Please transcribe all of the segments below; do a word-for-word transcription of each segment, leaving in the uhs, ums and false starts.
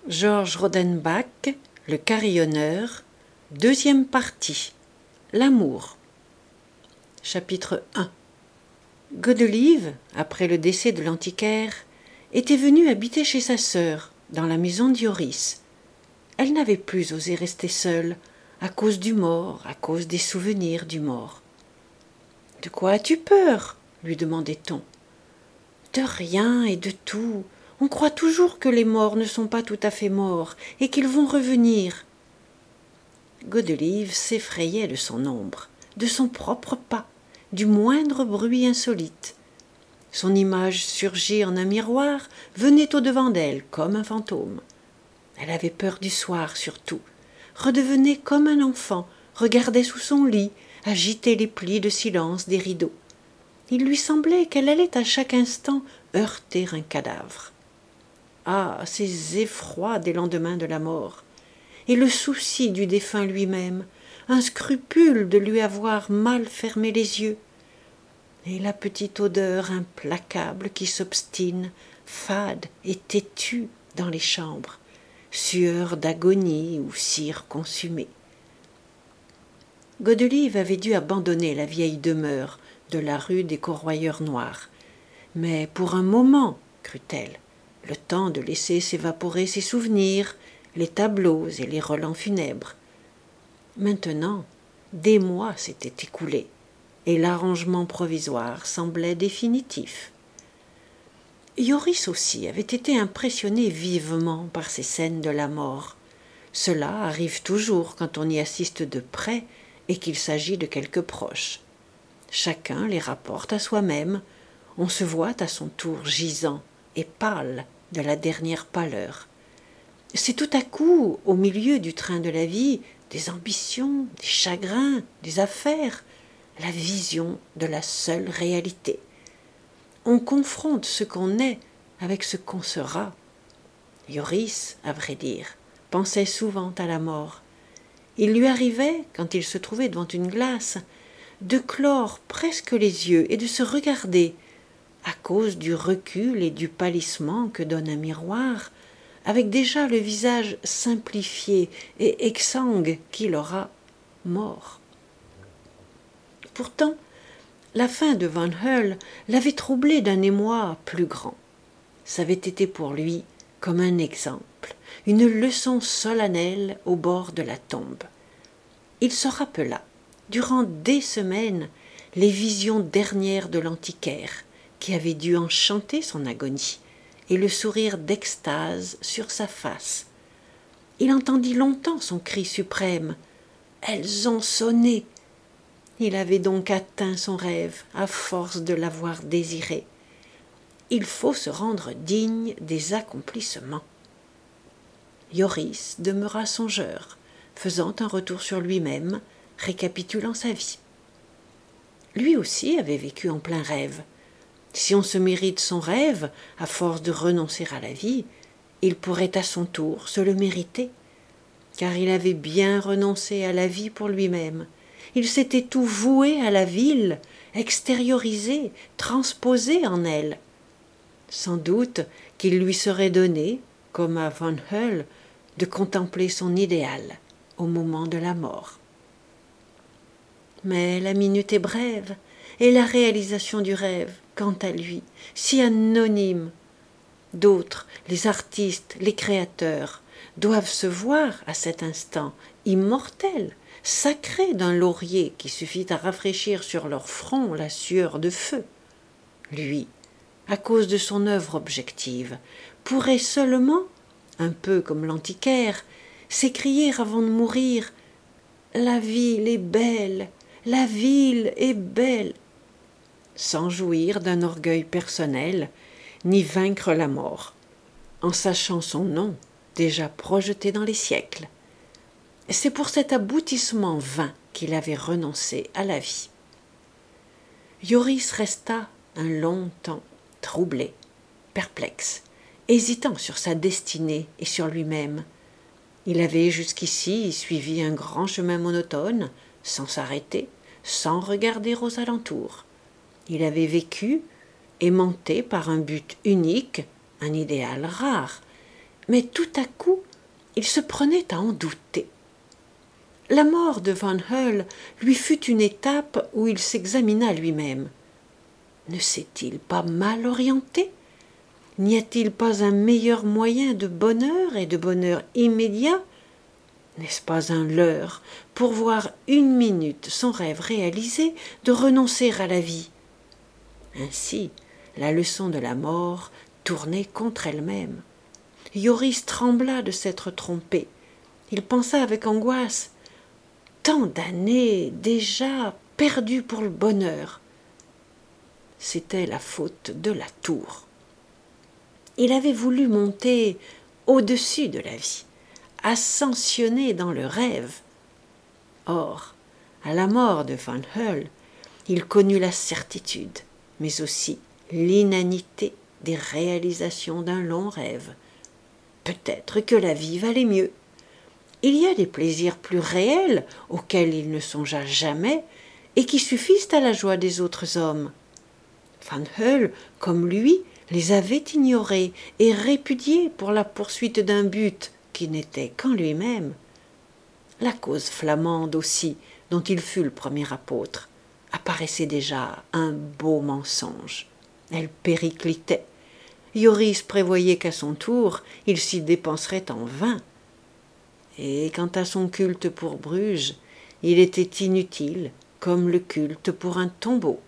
Georges Rodenbach, Le Carillonneur, deuxième partie, L'amour. Chapitre un. Godelieve, après le décès de l'antiquaire, était venue habiter chez sa sœur, dans la maison d'Ioris. Elle n'avait plus osé rester seule, à cause du mort, à cause des souvenirs du mort. « De quoi as-tu peur ?» lui demandait-on. « De rien et de tout. On croit toujours que les morts ne sont pas tout à fait morts et qu'ils vont revenir. » Godelieve s'effrayait de son ombre, de son propre pas, du moindre bruit insolite. Son image surgie en un miroir venait au-devant d'elle comme un fantôme. Elle avait peur du soir surtout, redevenait comme un enfant, regardait sous son lit, agitait les plis de silence des rideaux. Il lui semblait qu'elle allait à chaque instant heurter un cadavre. Ah, ces effrois des lendemains de la mort! Et le souci du défunt lui-même, un scrupule de lui avoir mal fermé les yeux, et la petite odeur implacable qui s'obstine, fade et têtue dans les chambres, sueur d'agonie ou cire consumée. Godelieve avait dû abandonner la vieille demeure de la rue des Corroyeurs Noirs, mais pour un moment, crut-elle, le temps de laisser s'évaporer ses souvenirs, les tableaux et les relents funèbres. Maintenant, des mois s'étaient écoulés, et l'arrangement provisoire semblait définitif. Ioris aussi avait été impressionné vivement par ces scènes de la mort. Cela arrive toujours quand on y assiste de près et qu'il s'agit de quelques proches. Chacun les rapporte à soi-même, on se voit à son tour gisant et pâle de la dernière pâleur. C'est tout à coup, au milieu du train de la vie, des ambitions, des chagrins, des affaires, la vision de la seule réalité. On confronte ce qu'on est avec ce qu'on sera. Ioris, à vrai dire, pensait souvent à la mort. Il lui arrivait, quand il se trouvait devant une glace, de clore presque les yeux et de se regarder, à cause du recul et du pâlissement que donne un miroir, avec déjà le visage simplifié et exsangue qu'il aura mort. Pourtant, la fin de Van Hoel l'avait troublé d'un émoi plus grand. Ça avait été pour lui comme un exemple, une leçon solennelle au bord de la tombe. Il se rappela, durant des semaines, les visions dernières de l'antiquaire, qui avaient dû enchanter son agonie, et le sourire d'extase sur sa face. Il entendit longtemps son cri suprême. « Elles ont sonné !» Il avait donc atteint son rêve, à force de l'avoir désiré. Il faut se rendre digne des accomplissements. Ioris demeura songeur, faisant un retour sur lui-même, récapitulant sa vie. Lui aussi avait vécu en plein rêve. Si on se mérite son rêve, à force de renoncer à la vie, il pourrait à son tour se le mériter, car il avait bien renoncé à la vie pour lui-même. Il s'était tout voué à la ville, extériorisé, transposé en elle. Sans doute qu'il lui serait donné, comme à Van Hoel, de contempler son idéal au moment de la mort. Mais la minute est brève, et la réalisation du rêve, quant à lui, si anonyme. D'autres, les artistes, les créateurs, doivent se voir à cet instant immortels, sacrés d'un laurier qui suffit à rafraîchir sur leur front la sueur de feu. Lui, à cause de son œuvre objective, pourrait seulement, un peu comme l'antiquaire, s'écrier avant de mourir « La ville est belle, la ville est belle !» sans jouir d'un orgueil personnel, ni vaincre la mort, en sachant son nom déjà projeté dans les siècles. C'est pour cet aboutissement vain qu'il avait renoncé à la vie. Ioris resta un long temps troublé, perplexe, hésitant sur sa destinée et sur lui-même. Il avait jusqu'ici suivi un grand chemin monotone, sans s'arrêter, sans regarder aux alentours. Il avait vécu, aimanté par un but unique, un idéal rare, mais tout à coup, il se prenait à en douter. La mort de Van Hoel lui fut une étape où il s'examina lui-même. Ne s'est-il pas mal orienté? N'y a-t-il pas un meilleur moyen de bonheur et de bonheur immédiat? N'est-ce pas un leurre, pour voir une minute son rêve réalisé, de renoncer à la vie? Ainsi, la leçon de la mort tournait contre elle-même. Yoris trembla de s'être trompé. Il pensa avec angoisse. Tant d'années déjà perdues pour le bonheur. C'était la faute de la tour. Il avait voulu monter au-dessus de la vie, ascensionner dans le rêve. Or, à la mort de Van Hoel, il connut la certitude, mais aussi l'inanité des réalisations d'un long rêve. Peut-être que la vie valait mieux. Il y a des plaisirs plus réels auxquels il ne songea jamais et qui suffisent à la joie des autres hommes. Van Hoel, comme lui, les avait ignorés et répudiés pour la poursuite d'un but qui n'était qu'en lui-même. La cause flamande aussi, dont il fut le premier apôtre, apparaissait déjà un beau mensonge. Elle périclitait. Yoris prévoyait qu'à son tour, il s'y dépenserait en vain. Et quant à son culte pour Bruges, il était inutile, comme le culte pour un tombeau.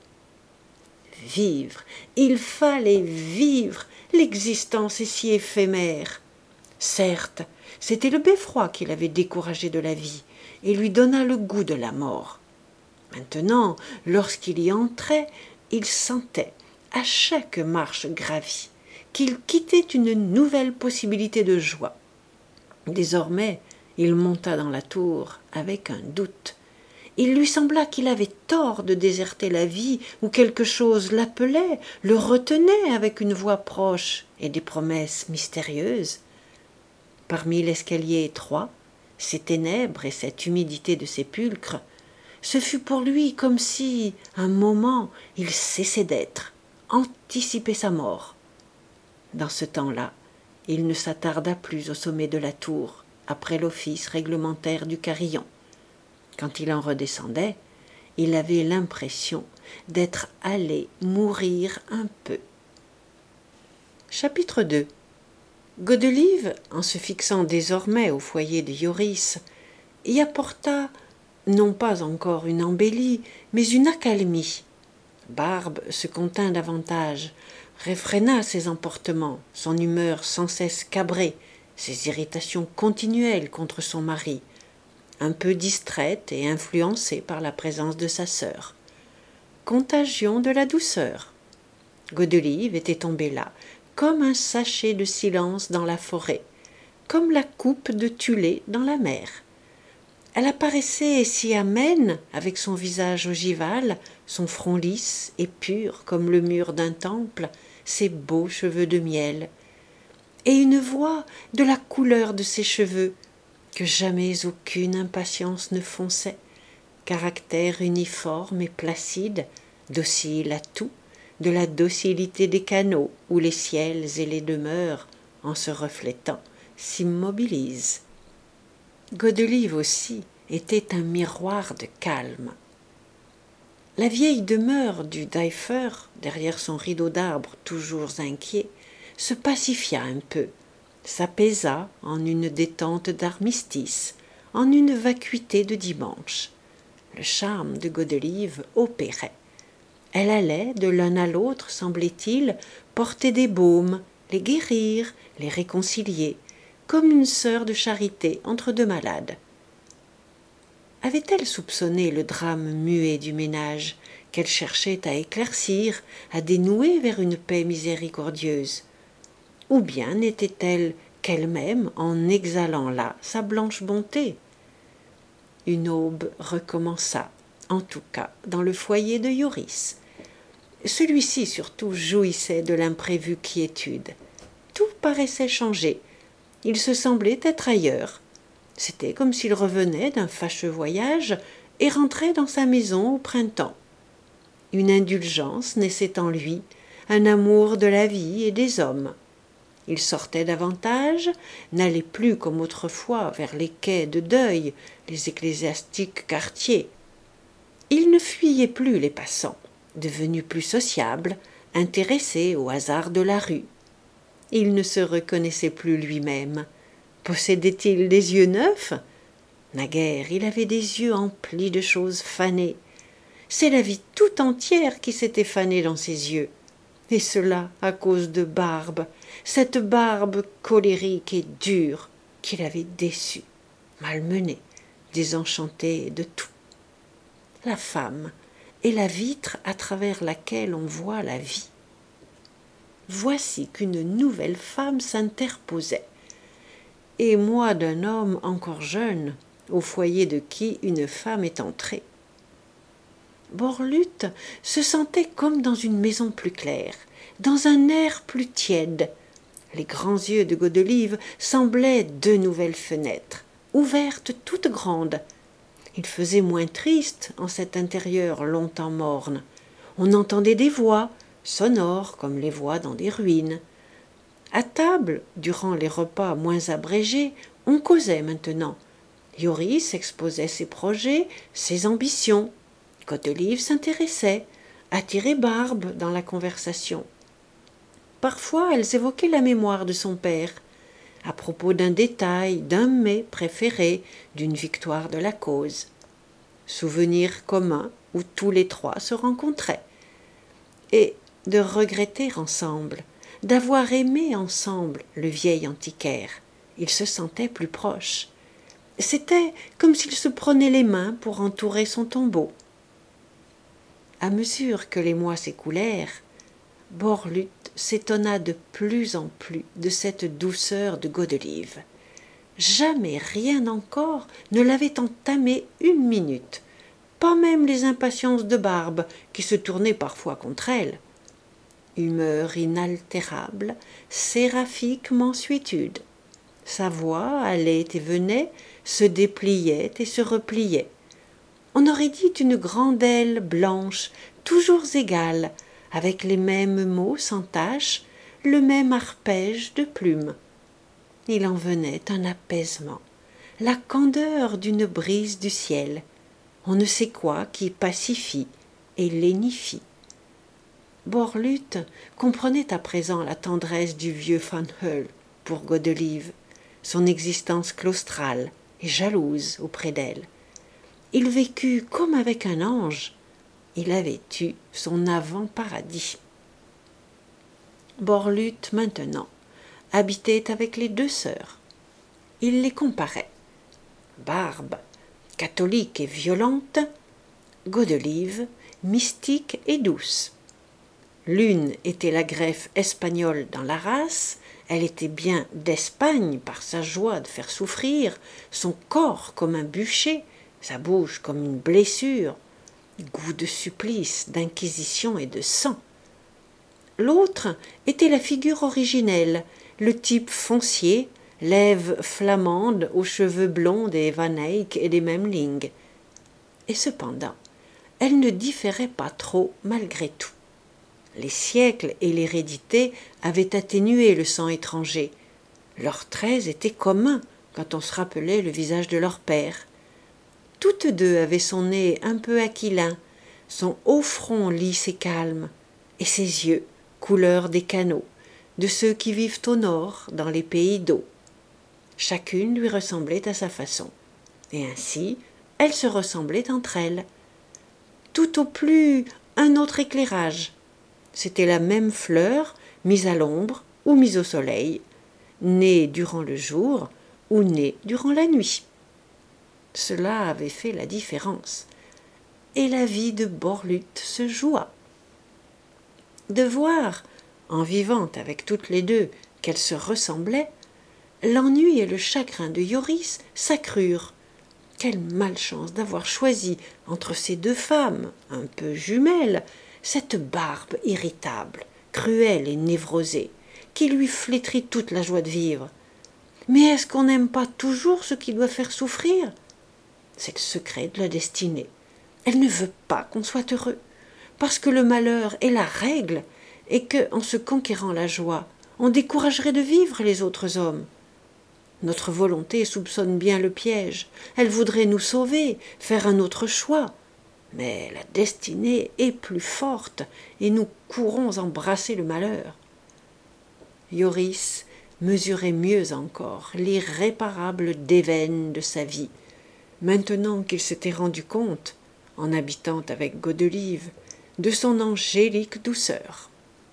Vivre, il fallait vivre, l'existence est si éphémère. Certes, c'était le beffroi qui l'avait découragé de la vie et lui donna le goût de la mort. Maintenant, lorsqu'il y entrait, il sentait, à chaque marche gravie, qu'il quittait une nouvelle possibilité de joie. Désormais, il monta dans la tour avec un doute. Il lui sembla qu'il avait tort de déserter la vie où quelque chose l'appelait, le retenait avec une voix proche et des promesses mystérieuses. Parmi l'escalier étroit, ces ténèbres et cette humidité de sépulcre, ce fut pour lui comme si, un moment, il cessait d'être, anticipait sa mort. Dans ce temps-là, il ne s'attarda plus au sommet de la tour, après l'office réglementaire du carillon. Quand il en redescendait, il avait l'impression d'être allé mourir un peu. Chapitre deux. Godelieve, en se fixant désormais au foyer de Yoris, y apporta non pas encore une embellie, mais une accalmie. Barbe se contint davantage, réfréna ses emportements, son humeur sans cesse cabrée, ses irritations continuelles contre son mari, un peu distraite et influencée par la présence de sa sœur. Contagion de la douceur. Godelieve était tombée là, comme un sachet de silence dans la forêt, comme la coupe de Thulé dans la mer. Elle apparaissait si amène, avec son visage ogival, son front lisse et pur comme le mur d'un temple, ses beaux cheveux de miel, et une voix de la couleur de ses cheveux, que jamais aucune impatience ne fonçait, caractère uniforme et placide, docile à tout, de la docilité des canaux où les ciels et les demeures, en se reflétant, s'immobilisent. Godelieve aussi était un miroir de calme. La vieille demeure du Deifer, derrière son rideau d'arbres toujours inquiet, se pacifia un peu, s'apaisa en une détente d'armistice, en une vacuité de dimanche. Le charme de Godelieve opérait. Elle allait de l'un à l'autre, semblait-il, porter des baumes, les guérir, les réconcilier, comme une sœur de charité entre deux malades. Avait-elle soupçonné le drame muet du ménage, qu'elle cherchait à éclaircir, à dénouer vers une paix miséricordieuse? Ou bien n'était-elle qu'elle-même en exhalant là sa blanche bonté? Une aube recommença, en tout cas dans le foyer de Yoris. Celui-ci surtout jouissait de l'imprévue quiétude. Tout paraissait changer. Il se semblait être ailleurs. C'était comme s'il revenait d'un fâcheux voyage et rentrait dans sa maison au printemps. Une indulgence naissait en lui, un amour de la vie et des hommes. Il sortait davantage, n'allait plus comme autrefois vers les quais de deuil, les ecclésiastiques quartiers. Il ne fuyait plus les passants, devenu plus sociable, intéressé au hasard de la rue. Il ne se reconnaissait plus lui-même. Possédait-il des yeux neufs? Naguère, il avait des yeux emplis de choses fanées. C'est la vie tout entière qui s'était fanée dans ses yeux. Et cela à cause de Barbe, cette Barbe colérique et dure qu'il avait déçue, malmenée, désenchantée de tout. La femme est la vitre à travers laquelle on voit la vie. Voici qu'une nouvelle femme s'interposait. Et moi d'un homme encore jeune, au foyer de qui une femme est entrée. Borlutte se sentait comme dans une maison plus claire, dans un air plus tiède. Les grands yeux de Godelieve semblaient deux nouvelles fenêtres, ouvertes toutes grandes. Il faisait moins triste en cet intérieur longtemps morne. On entendait des voix, sonores comme les voix dans des ruines. À table, durant les repas moins abrégés, on causait maintenant. Yoris exposait ses projets, ses ambitions. Godelieve s'intéressait, attirait Barbe dans la conversation. Parfois, elles évoquaient la mémoire de son père, à propos d'un détail, d'un mets préféré, d'une victoire de la cause. Souvenir commun où tous les trois se rencontraient. Et de regretter ensemble, d'avoir aimé ensemble le vieil antiquaire. Ils se sentaient plus proches. C'était comme s'ils se prenaient les mains pour entourer son tombeau. À mesure que les mois s'écoulèrent, Borlutte s'étonna de plus en plus de cette douceur de Godelieve. Jamais rien encore ne l'avait entamé une minute, pas même les impatiences de Barbe qui se tournaient parfois contre elle. Humeur inaltérable, séraphique mansuétude. Sa voix allait et venait, se dépliait et se repliait. On aurait dit une grande aile blanche, toujours égale, avec les mêmes mots sans tache, le même arpège de plumes. Il en venait un apaisement, la candeur d'une brise du ciel, on ne sait quoi qui pacifie et lénifie. Borlutte comprenait à présent la tendresse du vieux Van Heul pour Godelieve, son existence claustrale et jalouse auprès d'elle. Il vécut comme avec un ange. Il avait eu son avant-paradis. Borlutte, maintenant, habitait avec les deux sœurs. Il les comparait. Barbe, catholique et violente, Godelieve, mystique et douce. L'une était la greffe espagnole dans la race, elle était bien d'Espagne par sa joie de faire souffrir, son corps comme un bûcher, sa bouche comme une blessure, goût de supplice, d'inquisition et de sang. L'autre était la figure originelle, le type foncier, lèvres flamandes aux cheveux blonds des Van Eyck et des Memling. Et cependant, elle ne différait pas trop malgré tout. Les siècles et l'hérédité avaient atténué le sang étranger. Leurs traits étaient communs quand on se rappelait le visage de leur père. Toutes deux avaient son nez un peu aquilin, son haut front lisse et calme, et ses yeux, couleur des canaux, de ceux qui vivent au nord, dans les pays d'eau. Chacune lui ressemblait à sa façon, et ainsi elles se ressemblaient entre elles. Tout au plus un autre éclairage. C'était la même fleur, mise à l'ombre ou mise au soleil, née durant le jour ou née durant la nuit. Cela avait fait la différence, et la vie de Borlutte se joua. De voir, en vivant avec toutes les deux, qu'elles se ressemblaient, l'ennui et le chagrin de Yoris s'accrurent. Quelle malchance d'avoir choisi entre ces deux femmes, un peu jumelles, cette Barbe irritable, cruelle et névrosée, qui lui flétrit toute la joie de vivre. Mais est-ce qu'on n'aime pas toujours ce qui doit faire souffrir? C'est le secret de la destinée. Elle ne veut pas qu'on soit heureux, parce que le malheur est la règle, et que, en se conquérant la joie, on découragerait de vivre les autres hommes. Notre volonté soupçonne bien le piège, elle voudrait nous sauver, faire un autre choix. Mais la destinée est plus forte et nous courons embrasser le malheur. Joris mesurait mieux encore l'irréparable déveine de sa vie, maintenant qu'il s'était rendu compte, en habitant avec Godelieve, de son angélique douceur.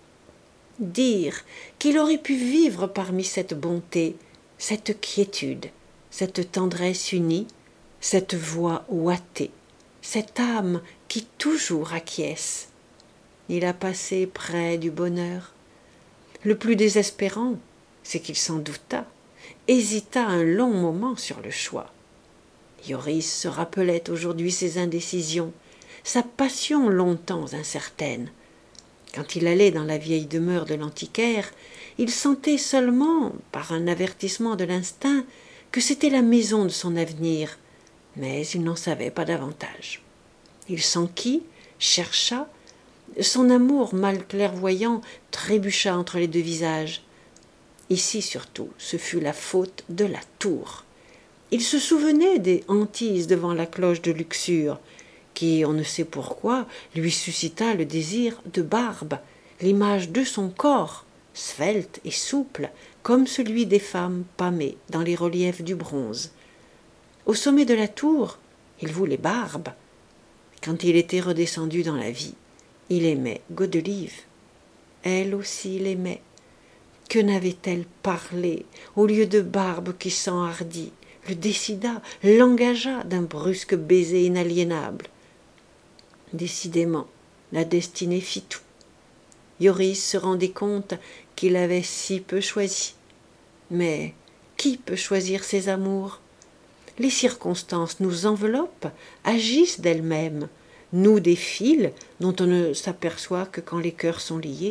Dire qu'il aurait pu vivre parmi cette bonté, cette quiétude, cette tendresse unie, cette voix ouatée, cette âme qui toujours acquiesce. Il a passé près du bonheur. Le plus désespérant, c'est qu'il s'en douta, hésita un long moment sur le choix. Joris se rappelait aujourd'hui ses indécisions, sa passion longtemps incertaine. Quand il allait dans la vieille demeure de l'antiquaire, il sentait seulement, par un avertissement de l'instinct, que c'était la maison de son avenir, mais il n'en savait pas davantage. Il s'enquit, chercha, son amour mal clairvoyant trébucha entre les deux visages. Ici surtout, ce fut la faute de la tour. Il se souvenait des hantises devant la cloche de Luxure, qui, on ne sait pourquoi, lui suscita le désir de Barbe, l'image de son corps, svelte et souple, comme celui des femmes pâmées dans les reliefs du bronze. Au sommet de la tour, il voulait Barbe. Quand il était redescendu dans la vie, il aimait Godelieve. Elle aussi l'aimait. Que n'avait-elle parlé au lieu de Barbe qui s'enhardit, le décida, l'engagea d'un brusque baiser inaliénable. Décidément, la destinée fit tout. Joris se rendait compte qu'il avait si peu choisi. Mais qui peut choisir ses amours? Les circonstances nous enveloppent, agissent d'elles-mêmes, nouent des fils dont on ne s'aperçoit que quand les cœurs sont liés.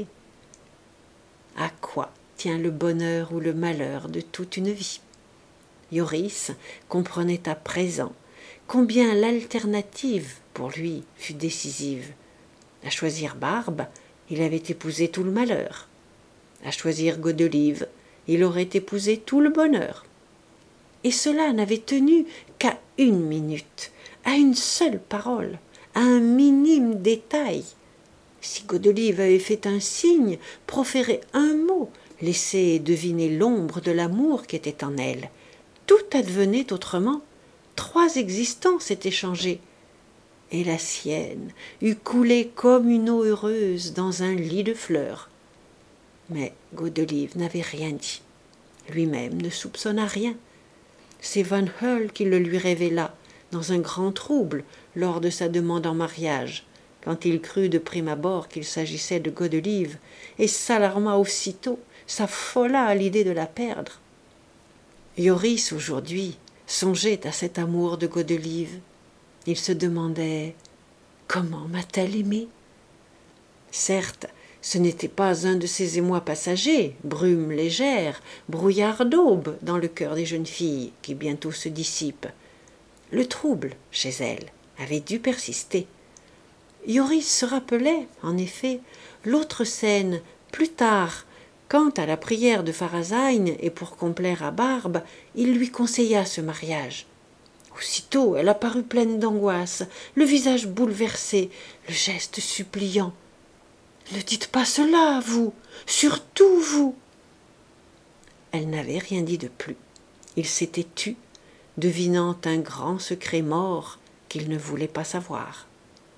À quoi tient le bonheur ou le malheur de toute une vie? Joris comprenait à présent combien l'alternative, pour lui, fut décisive. À choisir Barbe, il avait épousé tout le malheur. À choisir Godelieve, il aurait épousé tout le bonheur. Et cela n'avait tenu qu'à une minute, à une seule parole, à un minime détail. Si Godelieve avait fait un signe, proféré un mot, laissé deviner l'ombre de l'amour qui était en elle, tout advenait autrement. Trois existences étaient changées, et la sienne eût coulé comme une eau heureuse dans un lit de fleurs. Mais Godelieve n'avait rien dit. Lui-même ne soupçonna rien. C'est Van Hoel qui le lui révéla, dans un grand trouble, lors de sa demande en mariage, quand il crut de prime abord qu'il s'agissait de Godelieve, et s'alarma aussitôt, s'affola à l'idée de la perdre. Joris, aujourd'hui, songeait à cet amour de Godelieve. Il se demandait « Comment m'a-t-elle aimé ?» Certes, ce n'était pas un de ces émois passagers, brume légère, brouillard d'aube dans le cœur des jeunes filles, qui bientôt se dissipent. Le trouble, chez elles, avait dû persister. Joris se rappelait, en effet, l'autre scène, plus tard, quand, à la prière de Pharasine et pour complaire à Barbe, il lui conseilla ce mariage. Aussitôt, elle apparut pleine d'angoisse, le visage bouleversé, le geste suppliant. « Ne dites pas cela, vous, surtout vous !» Elle n'avait rien dit de plus. Il s'était tu, devinant un grand secret mort qu'il ne voulait pas savoir.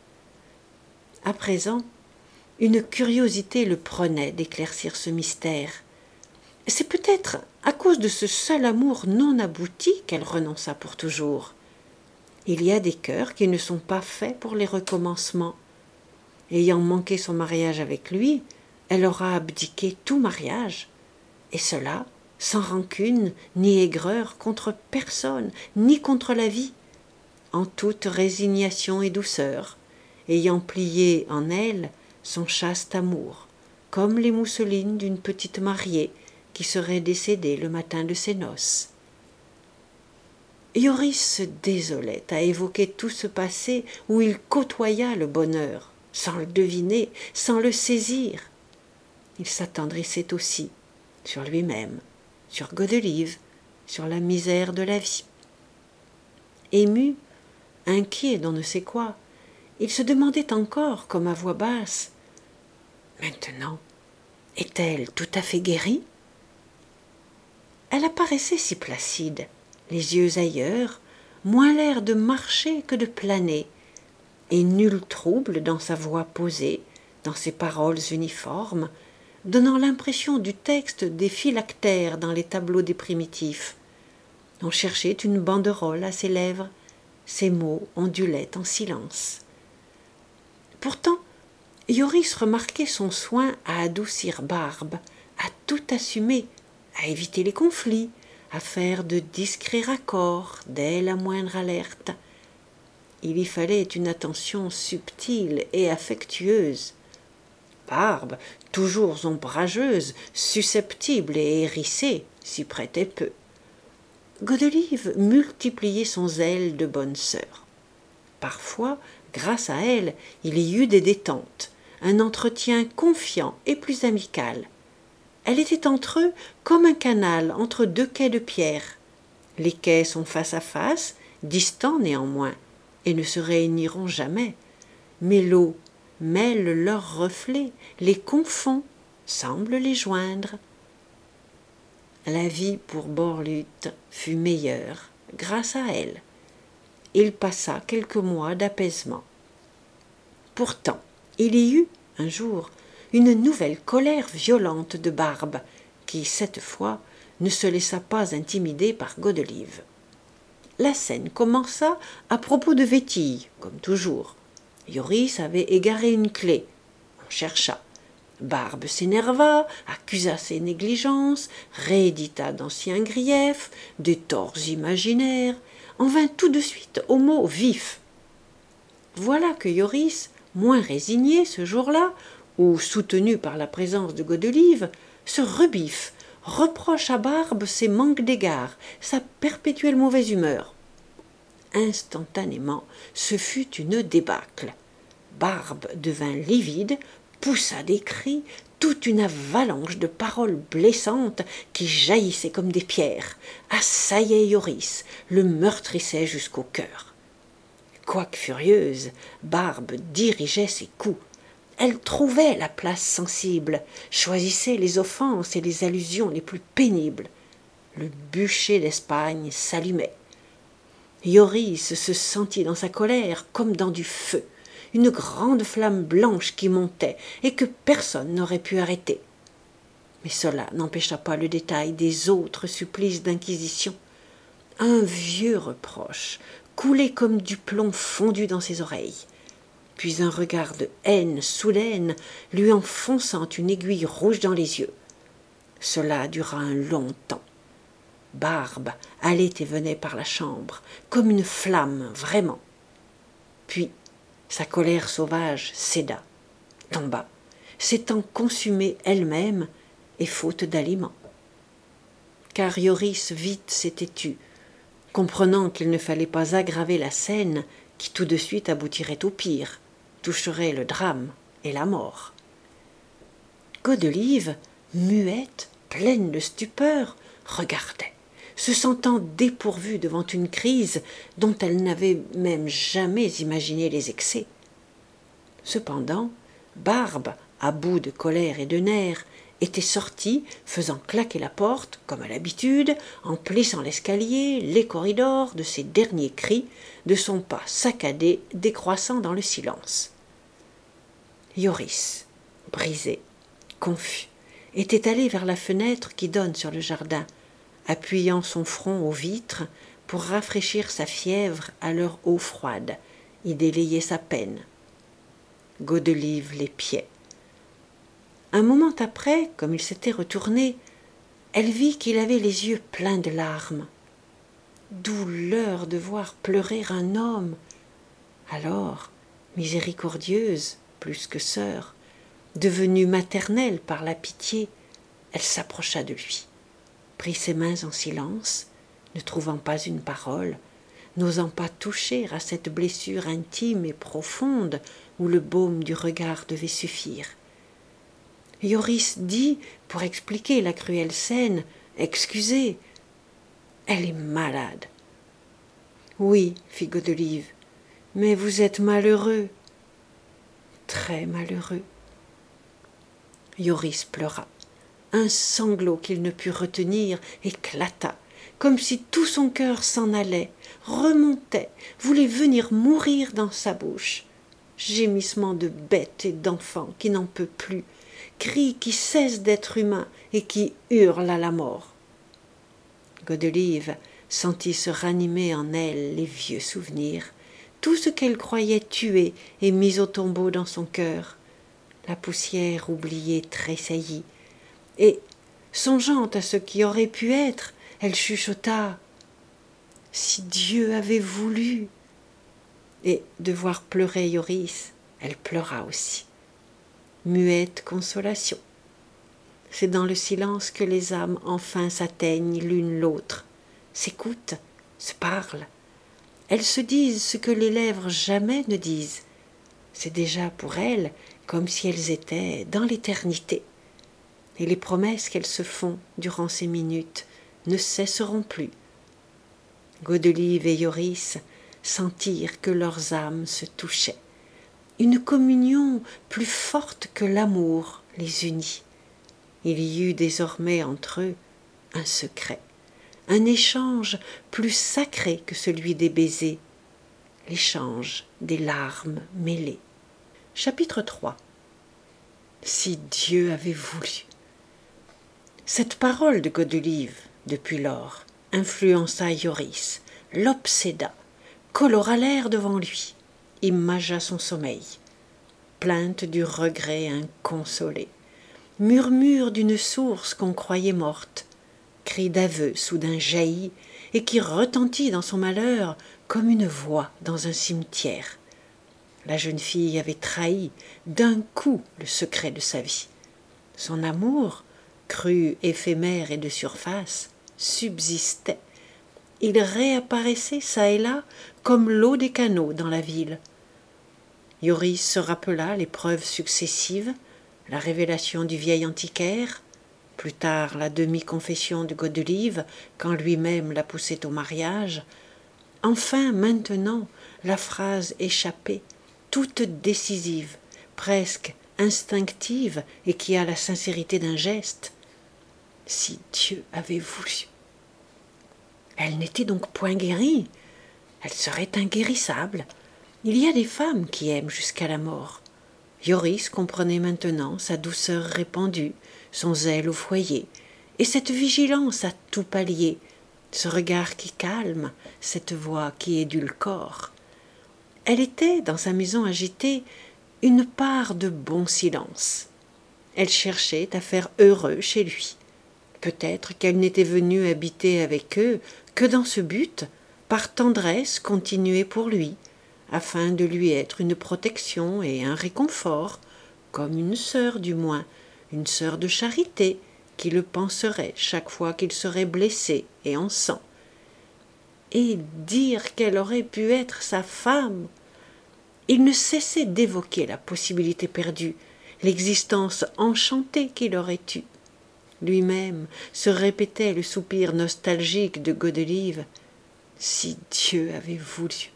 À présent, une curiosité le prenait d'éclaircir ce mystère. C'est peut-être à cause de ce seul amour non abouti qu'elle renonça pour toujours. Il y a des cœurs qui ne sont pas faits pour les recommencements. Ayant manqué son mariage avec lui, elle aura abdiqué tout mariage, et cela sans rancune ni aigreur contre personne, ni contre la vie, en toute résignation et douceur, ayant plié en elle son chaste amour, comme les mousselines d'une petite mariée qui serait décédée le matin de ses noces. Joris se désolait à évoquer tout ce passé où il côtoya le bonheur, sans le deviner, sans le saisir. Il s'attendrissait aussi, sur lui-même, sur Godelive, sur la misère de la vie. Ému, inquiet d'on ne sait quoi, il se demandait encore, comme à voix basse, « Maintenant, est-elle tout à fait guérie ?» Elle apparaissait si placide, les yeux ailleurs, moins l'air de marcher que de planer, et nul trouble dans sa voix posée, dans ses paroles uniformes, donnant l'impression du texte des phylactères dans les tableaux des primitifs. On cherchait une banderole à ses lèvres, ses mots ondulaient en silence. Pourtant, Yoris remarquait son soin à adoucir Barbe, à tout assumer, à éviter les conflits, à faire de discrets raccords dès la moindre alerte. Il y fallait une attention subtile et affectueuse. Barbe, toujours ombrageuse, susceptible et hérissée, s'y prêtait peu. Godelive multipliait son zèle de bonne sœur. Parfois, grâce à elle, il y eut des détentes, un entretien confiant et plus amical. Elle était entre eux comme un canal entre deux quais de pierre. Les quais sont face à face, distants néanmoins, et ne se réuniront jamais. Mais l'eau mêle leurs reflets, les confond, semble les joindre. La vie pour Borluth fut meilleure grâce à elle. Il passa quelques mois d'apaisement. Pourtant, il y eut, un jour, une nouvelle colère violente de Barbe, qui, cette fois, ne se laissa pas intimider par Godelive. La scène commença à propos de Vétille, comme toujours. Yoris avait égaré une clé. On chercha. Barbe s'énerva, accusa ses négligences, réédita d'anciens griefs, des torts imaginaires, en vint tout de suite aux mots vifs. Voilà que Yoris, moins résigné ce jour-là, ou soutenu par la présence de Godelive, se rebiffe, reproche à Barbe ses manques d'égard, sa perpétuelle mauvaise humeur. Instantanément, ce fut une débâcle. Barbe devint livide, poussa des cris, toute une avalanche de paroles blessantes qui jaillissaient comme des pierres, assaillaient Yoris, le meurtrissaient jusqu'au cœur. Quoique furieuse, Barbe dirigeait ses coups. Elle trouvait la place sensible, choisissait les offenses et les allusions les plus pénibles. Le bûcher d'Espagne s'allumait. Yoris se sentit dans sa colère comme dans du feu, une grande flamme blanche qui montait et que personne n'aurait pu arrêter. Mais cela n'empêcha pas le détail des autres supplices d'inquisition. Un vieux reproche coulait comme du plomb fondu dans ses oreilles, puis un regard de haine soudaine lui enfonçant une aiguille rouge dans les yeux. Cela dura un long temps. Barbe allait et venait par la chambre, comme une flamme, vraiment. Puis, sa colère sauvage céda, tomba, s'étant consumée elle-même et faute d'aliments. Car Yoris vite s'était tu, comprenant qu'il ne fallait pas aggraver la scène qui tout de suite aboutirait au pire, toucherait le drame et la mort. Godelive, muette, pleine de stupeur, regardait, se sentant dépourvue devant une crise dont elle n'avait même jamais imaginé les excès. Cependant, Barbe, à bout de colère et de nerfs, était sortie, faisant claquer la porte, comme à l'habitude, en plissant l'escalier, les corridors, de ses derniers cris, de son pas saccadé décroissant dans le silence. Yoris, brisé, confus, était allé vers la fenêtre qui donne sur le jardin, appuyant son front aux vitres pour rafraîchir sa fièvre à leur eau froide, y délayer sa peine. Godelive l'épiait. Un moment après, comme il s'était retourné, elle vit qu'il avait les yeux pleins de larmes. Douleur de voir pleurer un homme. Alors, miséricordieuse, plus que sœur, devenue maternelle par la pitié, elle s'approcha de lui, prit ses mains en silence, ne trouvant pas une parole, n'osant pas toucher à cette blessure intime et profonde où le baume du regard devait suffire. Yoris dit, pour expliquer la cruelle scène, « Excusez, elle est malade. » « Oui, fit Godelieve, mais vous êtes malheureux. »« Très malheureux. » Yoris pleura. Un sanglot qu'il ne put retenir éclata, comme si tout son cœur s'en allait, remontait, voulait venir mourir dans sa bouche. Gémissement de bête et d'enfant qui n'en peut plus, cri qui cesse d'être humain et qui hurle à la mort. Godelieve sentit se ranimer en elle les vieux souvenirs, tout ce qu'elle croyait tué et mis au tombeau dans son cœur. La poussière oubliée tressaillit, et, songeant à ce qui aurait pu être, elle chuchota « Si Dieu avait voulu !» Et de voir pleurer Yoris, elle pleura aussi. Muette consolation. C'est dans le silence que les âmes enfin s'atteignent l'une l'autre, s'écoutent, se parlent. Elles se disent ce que les lèvres jamais ne disent. C'est déjà pour elles comme si elles étaient dans l'éternité. Et les promesses qu'elles se font durant ces minutes ne cesseront plus. Godelieve et Yoris sentirent que leurs âmes se touchaient. Une communion plus forte que l'amour les unit. Il y eut désormais entre eux un secret, un échange plus sacré que celui des baisers, l'échange des larmes mêlées. Chapitre trois. Si Dieu avait voulu. Cette parole de Godelieve, depuis lors, influença Yoris, l'obséda, colora l'air devant lui, imagea son sommeil. Plainte du regret inconsolé, murmure d'une source qu'on croyait morte, cri d'aveu soudain jaillit et qui retentit dans son malheur comme une voix dans un cimetière. La jeune fille avait trahi d'un coup le secret de sa vie. Son amour, cru éphémère et de surface, subsistait. Il réapparaissait çà et là comme l'eau des canaux dans la ville. Yoris se rappela les preuves successives, la révélation du vieil antiquaire, plus tard la demi-confession de Godelieve quand lui-même la poussait au mariage, enfin maintenant la phrase échappée, toute décisive, presque instinctive et qui a la sincérité d'un geste. Si Dieu avait voulu. Elle n'était donc point guérie, elle serait inguérissable. Il y a des femmes qui aiment jusqu'à la mort. Yoris comprenait maintenant sa douceur répandue, son zèle au foyer, et cette vigilance à tout pallier, ce regard qui calme, cette voix qui édulcore. Elle était, dans sa maison agitée, une part de bon silence. Elle cherchait à faire heureux chez lui. Peut-être qu'elle n'était venue habiter avec eux que dans ce but, par tendresse continuée pour lui, afin de lui être une protection et un réconfort, comme une sœur du moins, une sœur de charité, qui le panserait chaque fois qu'il serait blessé et en sang. Et dire qu'elle aurait pu être sa femme. Il ne cessait d'évoquer la possibilité perdue, l'existence enchantée qu'il aurait eue. Lui-même se répétait le soupir nostalgique de Godelieve. Si Dieu avait voulu.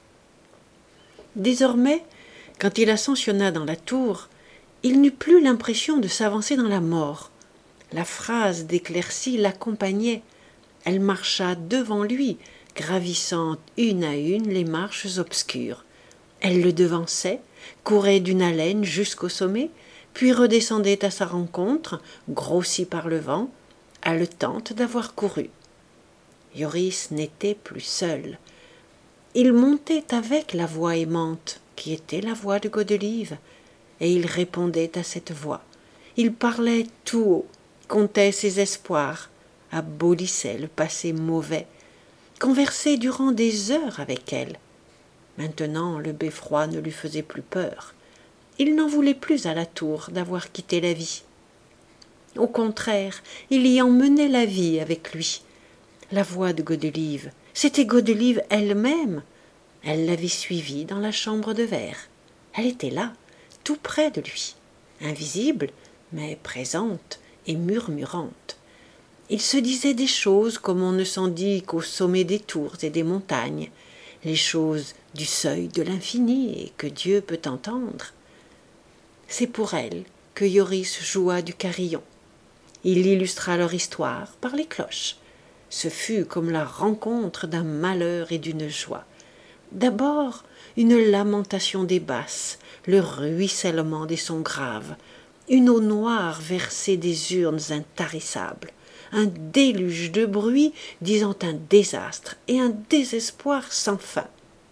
Désormais, quand il ascensionna dans la tour, il n'eut plus l'impression de s'avancer dans la mort. La phrase d'éclaircie l'accompagnait. Elle marcha devant lui, gravissant une à une les marches obscures. Elle le devançait, courait d'une haleine jusqu'au sommet, puis redescendait à sa rencontre, grossie par le vent, haletante d'avoir couru. Yoris n'était plus seul. Il montait avec la voix aimante, qui était la voix de Godelieve, et il répondait à cette voix. Il parlait tout haut, contait ses espoirs, abolissait le passé mauvais, conversait durant des heures avec elle. Maintenant, le beffroi ne lui faisait plus peur. Il n'en voulait plus à la tour d'avoir quitté la vie. Au contraire, il y emmenait la vie avec lui. La voix de Godelieve, c'était Godelieve elle-même. Elle l'avait suivi dans la chambre de verre. Elle était là, tout près de lui, invisible, mais présente et murmurante. Il se disait des choses comme on ne s'en dit qu'au sommet des tours et des montagnes, les choses du seuil de l'infini et que Dieu peut entendre. C'est pour elle que Yoris joua du carillon. Il illustra leur histoire par les cloches. Ce fut comme la rencontre d'un malheur et d'une joie. D'abord, une lamentation des basses, le ruissellement des sons graves, une eau noire versée des urnes intarissables, un déluge de bruit disant un désastre et un désespoir sans fin.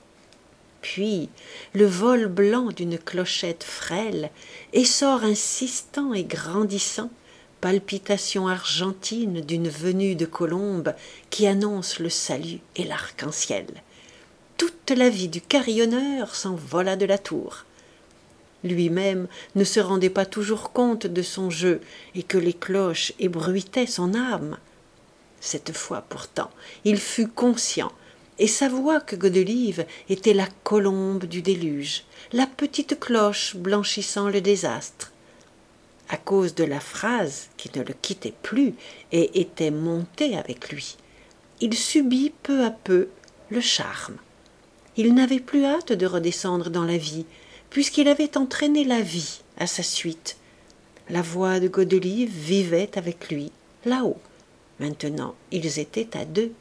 Puis le vol blanc d'une clochette frêle, essor insistant et grandissant, palpitation argentine d'une venue de colombe qui annonce le salut et l'arc-en-ciel. Toute la vie du carillonneur s'envola de la tour. Lui-même ne se rendait pas toujours compte de son jeu et que les cloches ébruitaient son âme. Cette fois pourtant, il fut conscient et s'avoua que Godelieve était la colombe du déluge, la petite cloche blanchissant le désastre. À cause de la phrase qui ne le quittait plus et était montée avec lui, il subit peu à peu le charme. Il n'avait plus hâte de redescendre dans la vie, puisqu'il avait entraîné la vie à sa suite. La voix de Godelieve vivait avec lui, là-haut. Maintenant, ils étaient à deux.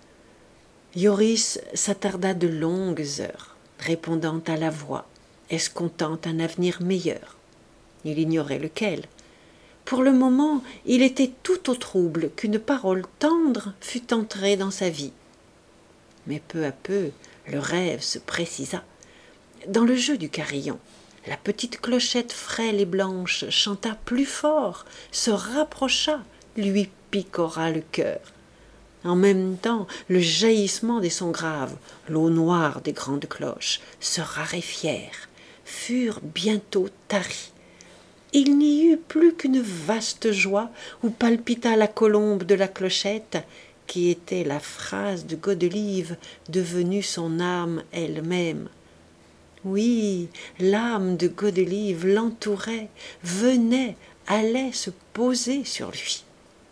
Yoris s'attarda de longues heures, répondant à la voix, escomptant un avenir meilleur. Il ignorait lequel. Pour le moment, il était tout au trouble qu'une parole tendre fût entrée dans sa vie. Mais peu à peu, le rêve se précisa. Dans le jeu du carillon, la petite clochette frêle et blanche chanta plus fort, se rapprocha, lui picora le cœur. En même temps, le jaillissement des sons graves, l'eau noire des grandes cloches, se raréfièrent, furent bientôt taris. Il n'y eut plus qu'une vaste joie où palpita la colombe de la clochette, qui était la phrase de Godelieve devenue son âme elle-même. Oui, l'âme de Godelieve l'entourait, venait, allait se poser sur lui.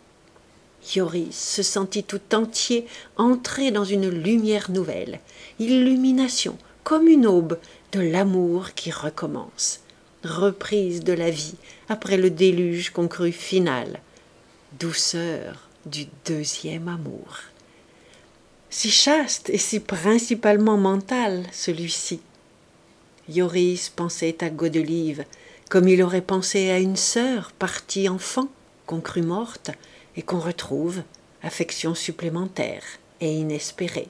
Yoris se sentit tout entier entrer dans une lumière nouvelle, illumination, comme une aube, de l'amour qui recommence, reprise de la vie après le déluge qu'on crut final, douceur du deuxième amour. Si chaste et si principalement mental, celui-ci. Yoris pensait à Godelieve comme il aurait pensé à une sœur partie enfant, qu'on crut morte, et qu'on retrouve, affection supplémentaire et inespérée.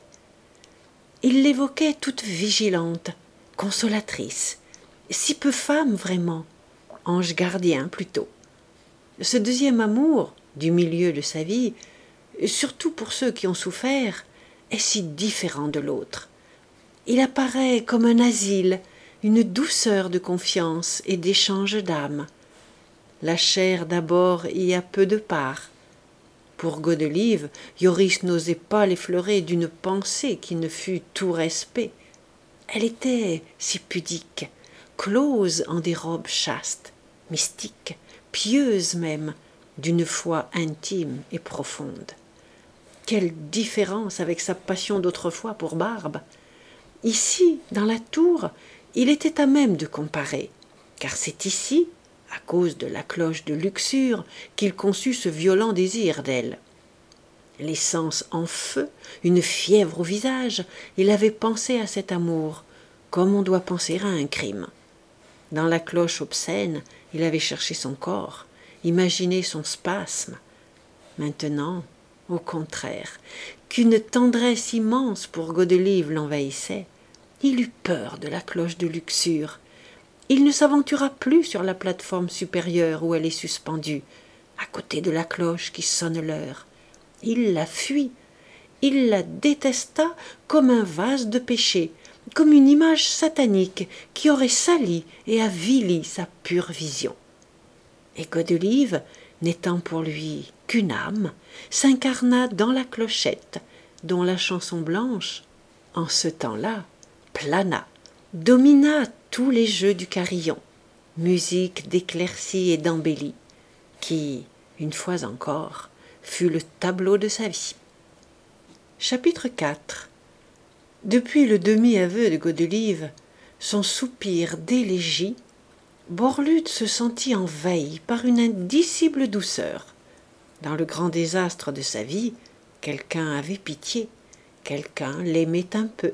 Il l'évoquait toute vigilante, consolatrice, si peu femme vraiment, ange gardien plutôt. Ce deuxième amour, du milieu de sa vie, surtout pour ceux qui ont souffert, est si différent de l'autre. Il apparaît comme un asile, une douceur de confiance et d'échange d'âme. La chair d'abord y a peu de part. Pour Godelieve, Yoris n'osait pas l'effleurer d'une pensée qui ne fût tout respect. Elle était si pudique, close en des robes chastes, mystiques, pieuses même, d'une foi intime et profonde. Quelle différence avec sa passion d'autrefois pour Barbe! Ici, dans la tour, il était à même de comparer, car c'est ici, à cause de la cloche de Luxure, qu'il conçut ce violent désir d'elle. Les sens en feu, une fièvre au visage, il avait pensé à cet amour, comme on doit penser à un crime. Dans la cloche obscène, il avait cherché son corps, imaginé son spasme. Maintenant, au contraire, qu'une tendresse immense pour Godelieve l'envahissait, il eut peur de la cloche de Luxure. Il ne s'aventura plus sur la plate-forme supérieure où elle est suspendue, à côté de la cloche qui sonne l'heure. Il la fuit, il la détesta comme un vase de péché, comme une image satanique qui aurait sali et avili sa pure vision. Et Godelieve, n'étant pour lui qu'une âme, s'incarna dans la clochette, dont la chanson blanche, en ce temps-là, plana, domina tous les jeux du carillon, musique d'éclaircie et d'embellie. qui, une fois encore, fut le tableau de sa vie. Chapitre quatre. Depuis le demi-aveu de Godelieve, son soupir d'élégie, Borlute se sentit envahi par une indicible douceur. Dans le grand désastre de sa vie, quelqu'un avait pitié, quelqu'un l'aimait un peu.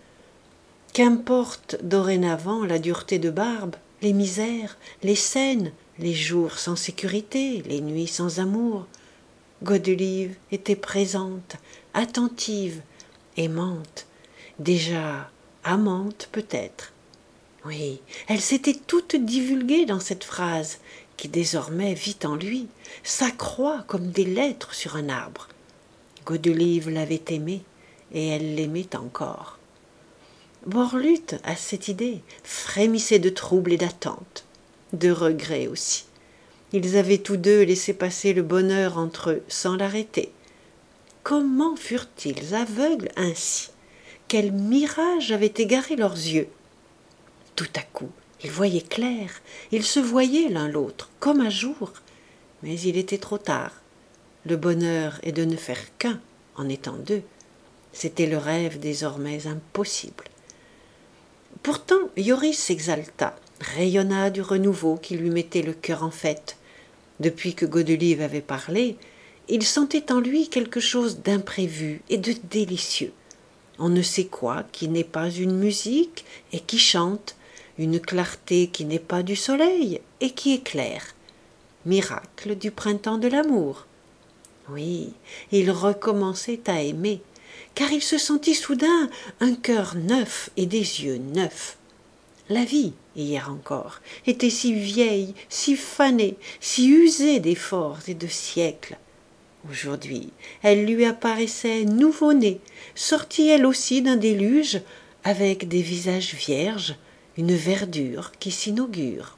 Qu'importe dorénavant la dureté de Barbe, les misères, les scènes, les jours sans sécurité, les nuits sans amour. Godelieve était présente, attentive, aimante, déjà amante peut-être. Oui, elle s'était toute divulguée dans cette phrase qui désormais vit en lui, s'accroît comme des lettres sur un arbre. Godelieve l'avait aimée et elle l'aimait encore. Borlute, à cette idée, frémissait de trouble et d'attente, de regret aussi. Ils avaient tous deux laissé passer le bonheur entre eux sans l'arrêter. Comment furent-ils aveugles ainsi? Quel mirage avait égaré leurs yeux? Tout à coup, ils voyaient clair, ils se voyaient l'un l'autre, comme à jour. Mais il était trop tard. Le bonheur est de ne faire qu'un, en étant deux. C'était le rêve désormais impossible. Pourtant, Yoris s'exalta, rayonna du renouveau qui lui mettait le cœur en fête. Depuis que Godelieve avait parlé, il sentait en lui quelque chose d'imprévu et de délicieux. On ne sait quoi qui n'est pas une musique et qui chante, une clarté qui n'est pas du soleil et qui éclaire. Miracle du printemps de l'amour. Oui, il recommençait à aimer, car il se sentit soudain un cœur neuf et des yeux neufs. La vie, hier encore, était si vieille, si fanée, si usée d'efforts et de siècles. Aujourd'hui, elle lui apparaissait nouveau-née, sortie elle aussi d'un déluge, avec des visages vierges, une verdure qui s'inaugure.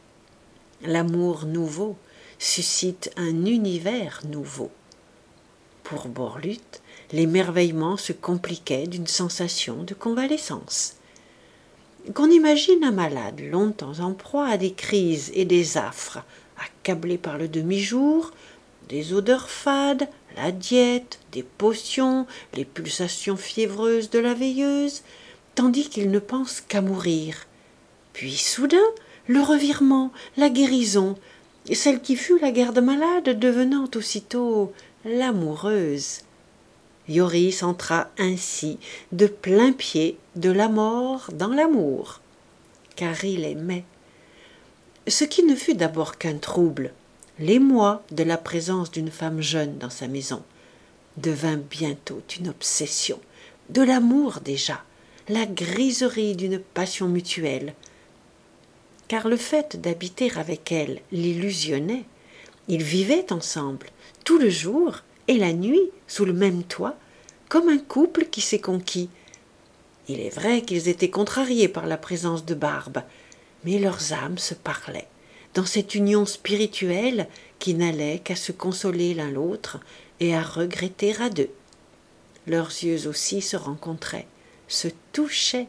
L'amour nouveau suscite un univers nouveau. Pour Borlute, l'émerveillement se compliquait d'une sensation de convalescence. Qu'on imagine un malade longtemps en proie à des crises et des affres, accablé par le demi-jour, des odeurs fades, la diète, des potions, les pulsations fiévreuses de la veilleuse, tandis qu'il ne pense qu'à mourir. Puis soudain, le revirement, la guérison, celle qui fut la garde-malade devenant aussitôt l'amoureuse. Yoris entra ainsi de plein pied de la mort dans l'amour, car il aimait. Ce qui ne fut d'abord qu'un trouble, l'émoi de la présence d'une femme jeune dans sa maison, devint bientôt une obsession, de l'amour déjà, la griserie d'une passion mutuelle. Car le fait d'habiter avec elle l'illusionnait. Ils vivaient ensemble, tout le jour et la nuit, sous le même toit, comme un couple qui s'est conquis. Il est vrai qu'ils étaient contrariés par la présence de Barbe, mais leurs âmes se parlaient, dans cette union spirituelle qui n'allait qu'à se consoler l'un l'autre et à regretter à deux. Leurs yeux aussi se rencontraient, se touchaient.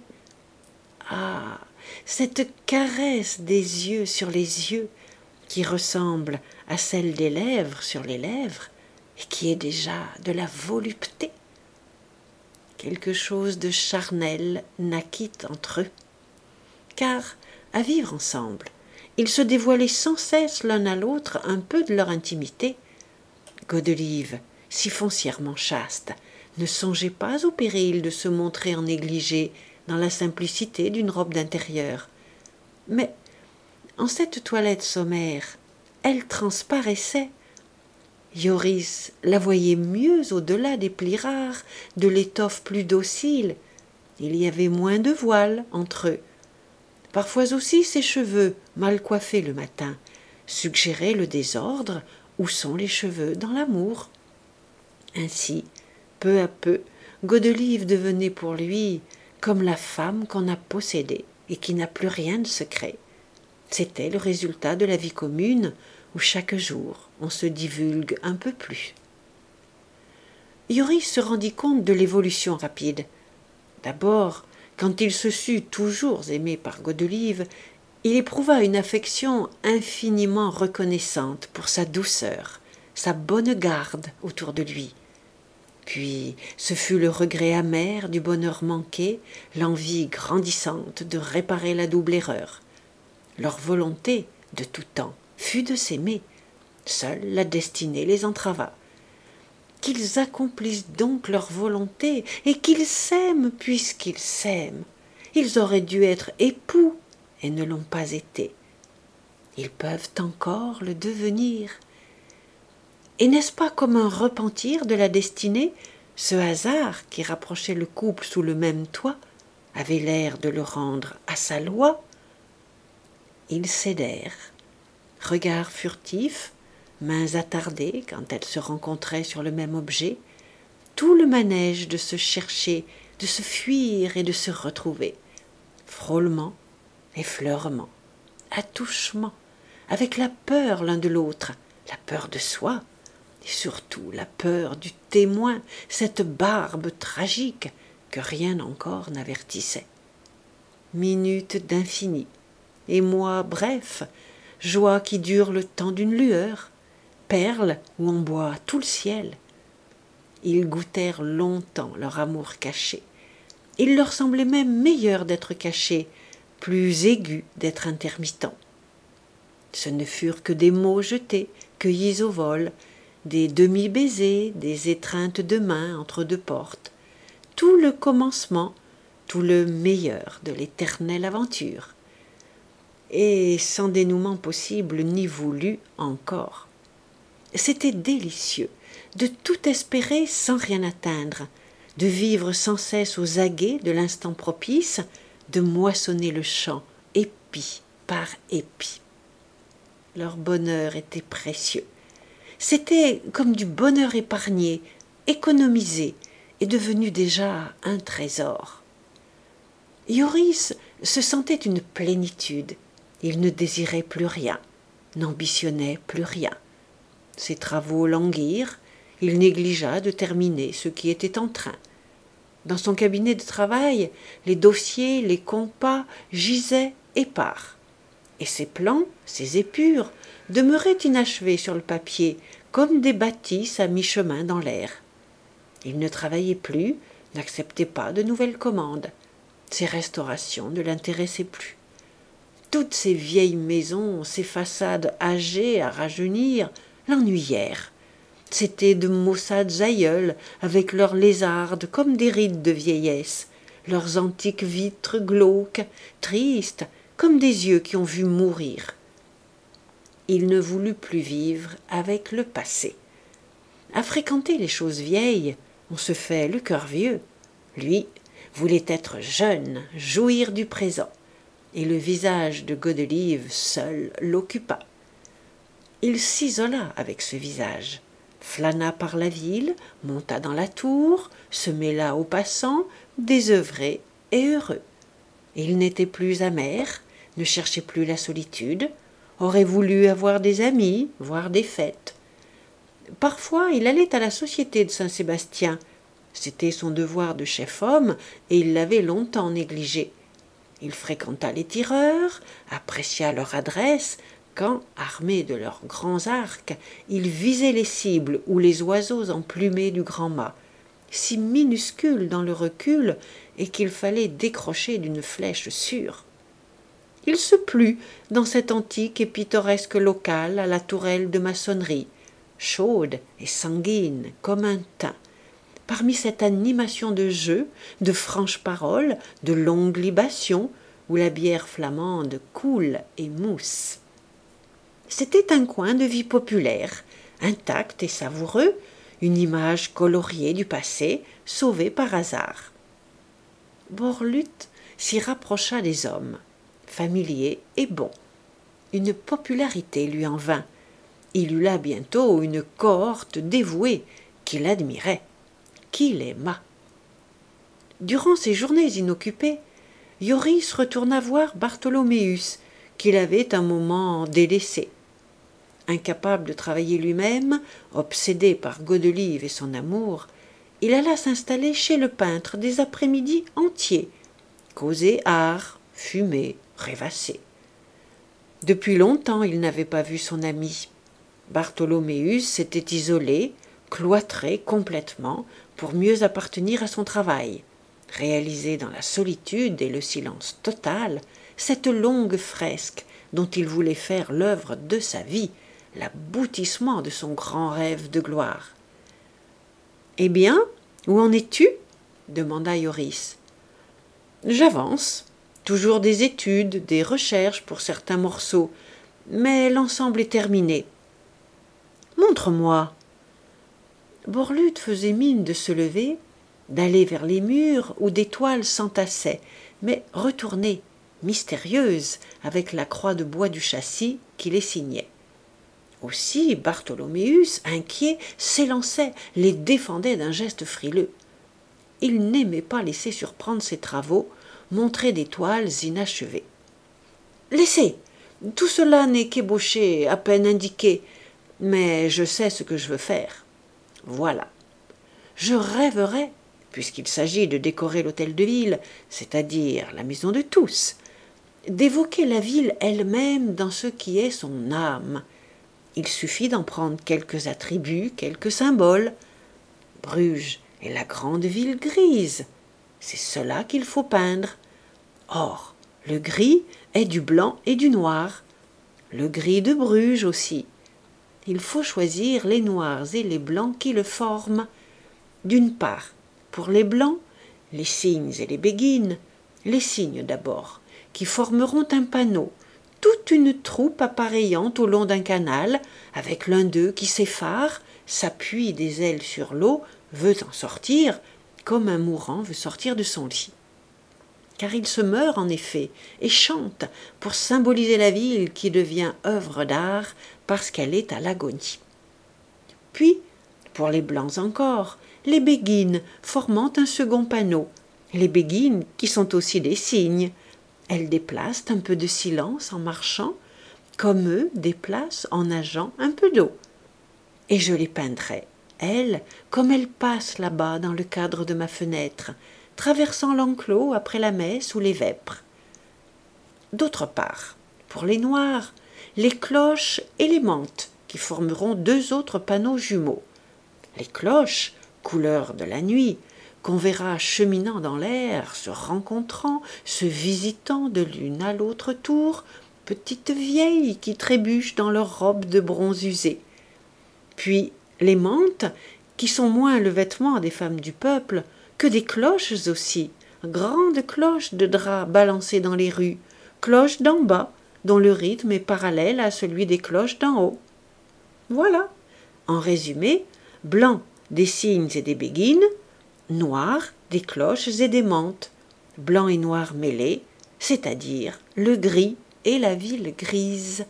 Ah, cette caresse des yeux sur les yeux, qui ressemble à celle des lèvres sur les lèvres, et qui est déjà de la volupté. Quelque chose de charnel naquit entre eux, car, à vivre ensemble, ils se dévoilaient sans cesse l'un à l'autre un peu de leur intimité. Godelieve, si foncièrement chaste, ne songeait pas au péril de se montrer en négligé dans la simplicité d'une robe d'intérieur. Mais, en cette toilette sommaire, elle transparaissait. Yoris la voyait mieux au-delà des plis rares, de l'étoffe plus docile. Il y avait moins de voile entre eux. Parfois aussi ses cheveux, mal coiffés le matin, suggéraient le désordre. Où sont les cheveux dans l'amour? Ainsi, peu à peu, Godelieve devenait pour lui comme la femme qu'on a possédée et qui n'a plus rien de secret. C'était le résultat de la vie commune où chaque jour on se divulgue un peu plus. Yoris se rendit compte de l'évolution rapide. D'abord, quand il se sut toujours aimé par Godelieve, Il éprouva une affection infiniment reconnaissante pour sa douceur, sa bonne garde autour de lui. Puis ce fut le regret amer du bonheur manqué, l'envie grandissante de réparer la double erreur. Leur volonté, de tout temps, fut de s'aimer. Seule la destinée les entrava. Qu'ils accomplissent donc leur volonté et qu'ils s'aiment puisqu'ils s'aiment. Ils auraient dû être époux et ne l'ont pas été. Ils peuvent encore le devenir. Et n'est-ce pas comme un repentir de la destinée, ce hasard qui rapprochait le couple sous le même toit avait l'air de le rendre à sa loi? Ils cédèrent, regards furtifs, mains attardées quand elles se rencontraient sur le même objet, tout le manège de se chercher, de se fuir et de se retrouver, frôlement, effleurement, attouchement, avec la peur l'un de l'autre, la peur de soi, et surtout la peur du témoin, cette barbe tragique que rien encore n'avertissait. Minutes d'infini, émoi bref, joie qui dure le temps d'une lueur, perles où on boit tout le ciel. Ils goûtèrent longtemps leur amour caché. Il leur semblait même meilleur d'être caché, plus aigu d'être intermittent. Ce ne furent que des mots jetés, cueillis au vol, des demi-baisers, des étreintes de main entre deux portes, tout le commencement, tout le meilleur de l'éternelle aventure, et sans dénouement possible ni voulu encore. C'était délicieux de tout espérer sans rien atteindre, de vivre sans cesse aux aguets de l'instant propice, de moissonner le champ épi par épi. Leur bonheur était précieux. C'était comme du bonheur épargné, économisé et devenu déjà un trésor. Yoris se sentait une plénitude. Il ne désirait plus rien, n'ambitionnait plus rien. Ses travaux languirent, il négligea de terminer ce qui était en train. Dans son cabinet de travail, les dossiers, les compas gisaient épars. Et ses plans, ses épures, demeuraient inachevés sur le papier, comme des bâtisses à mi-chemin dans l'air. Il ne travaillait plus, n'acceptait pas de nouvelles commandes. Ses restaurations ne l'intéressaient plus. Toutes ces vieilles maisons, ces façades âgées à rajeunir, l'ennuyèrent. C'étaient de maussades aïeules, avec leurs lézardes comme des rides de vieillesse, leurs antiques vitres glauques, tristes, comme des yeux qui ont vu mourir. Il ne voulut plus vivre avec le passé. À fréquenter les choses vieilles, on se fait le cœur vieux. Lui voulait être jeune, jouir du présent, et le visage de Godelieve seul l'occupa. Il s'isola avec ce visage, flâna par la ville, monta dans la tour, se mêla aux passants, désœuvré et heureux. Il n'était plus amer, ne cherchait plus la solitude, aurait voulu avoir des amis, voir des fêtes. Parfois, il allait à la société de Saint-Sébastien. C'était son devoir de chef-homme et il l'avait longtemps négligé. Il fréquenta les tireurs, apprécia leur adresse, quand, armés de leurs grands arcs, ils visaient les cibles ou les oiseaux emplumés du grand mât, si minuscules dans le recul et qu'il fallait décrocher d'une flèche sûre. Il se plut dans cet antique et pittoresque local à la tourelle de maçonnerie, chaude et sanguine comme un thym, parmi cette animation de jeux, de franches paroles, de longues libations, où la bière flamande coule et mousse. C'était un coin de vie populaire, intact et savoureux, une image coloriée du passé, sauvée par hasard. Borluth s'y rapprocha des hommes, familier et bon. Une popularité lui en vint. Il eut là bientôt une cohorte dévouée qui l'admirait, qui l'aima. Durant ces journées inoccupées, Yoris retourna voir Bartholoméus, qu'il avait un moment délaissé. Incapable de travailler lui-même, obsédé par Godelieve et son amour, il alla s'installer chez le peintre des après-midi entiers, causer art, fumer, rêvasser. Depuis longtemps, il n'avait pas vu son ami. Bartholoméus s'était isolé, cloîtré complètement, pour mieux appartenir à son travail, réaliser dans la solitude et le silence total cette longue fresque dont il voulait faire l'œuvre de sa vie, l'aboutissement de son grand rêve de gloire. « Eh bien, où en es-tu » demanda Ioris. « J'avance, toujours des études, des recherches pour certains morceaux, mais l'ensemble est terminé. »« Montre-moi. » Borlute faisait mine de se lever, d'aller vers les murs où des toiles s'entassaient, mais retournait, mystérieuse, avec la croix de bois du châssis qui les signait. Aussi Bartholoméus, inquiet, s'élançait, les défendait d'un geste frileux. Il n'aimait pas laisser surprendre ses travaux, montrer des toiles inachevées. « Laissez, tout cela n'est qu'ébauché, à peine indiqué, mais je sais ce que je veux faire. Voilà. Je rêverais, puisqu'il s'agit de décorer l'hôtel de ville, c'est-à-dire la maison de tous, d'évoquer la ville elle-même dans ce qui est son âme. Il suffit d'en prendre quelques attributs, quelques symboles. Bruges est la grande ville grise. C'est cela qu'il faut peindre. Or, le gris est du blanc et du noir. Le gris de Bruges aussi. Il faut choisir les noirs et les blancs qui le forment. D'une part, pour les blancs, les cygnes et les béguines, les cygnes d'abord, qui formeront un panneau, toute une troupe appareillante au long d'un canal, avec l'un d'eux qui s'effare, s'appuie des ailes sur l'eau, veut en sortir, comme un mourant veut sortir de son lit. Car il se meurt en effet, et chante pour symboliser la ville qui devient œuvre d'art parce qu'elle est à l'agonie. Puis, pour les blancs encore, les béguines formant un second panneau, les béguines qui sont aussi des cygnes. Elles déplacent un peu de silence en marchant, comme eux déplacent en nageant un peu d'eau. Et je les peindrai, elles, comme elles passent là-bas dans le cadre de ma fenêtre, traversant l'enclos après la messe ou les vêpres. D'autre part, pour les noirs, les cloches et les mantes, qui formeront deux autres panneaux jumeaux. Les cloches, couleur de la nuit, qu'on verra cheminant dans l'air, se rencontrant, se visitant de l'une à l'autre tour, petites vieilles qui trébuchent dans leurs robes de bronze usées. Puis les mantes, qui sont moins le vêtement des femmes du peuple que des cloches aussi, grandes cloches de drap balancées dans les rues, cloches d'en bas, dont le rythme est parallèle à celui des cloches d'en haut. Voilà, en résumé, blanc des cygnes et des béguines, noir des cloches et des mantes, blanc et noir mêlés, c'est-à-dire le gris et la ville grise.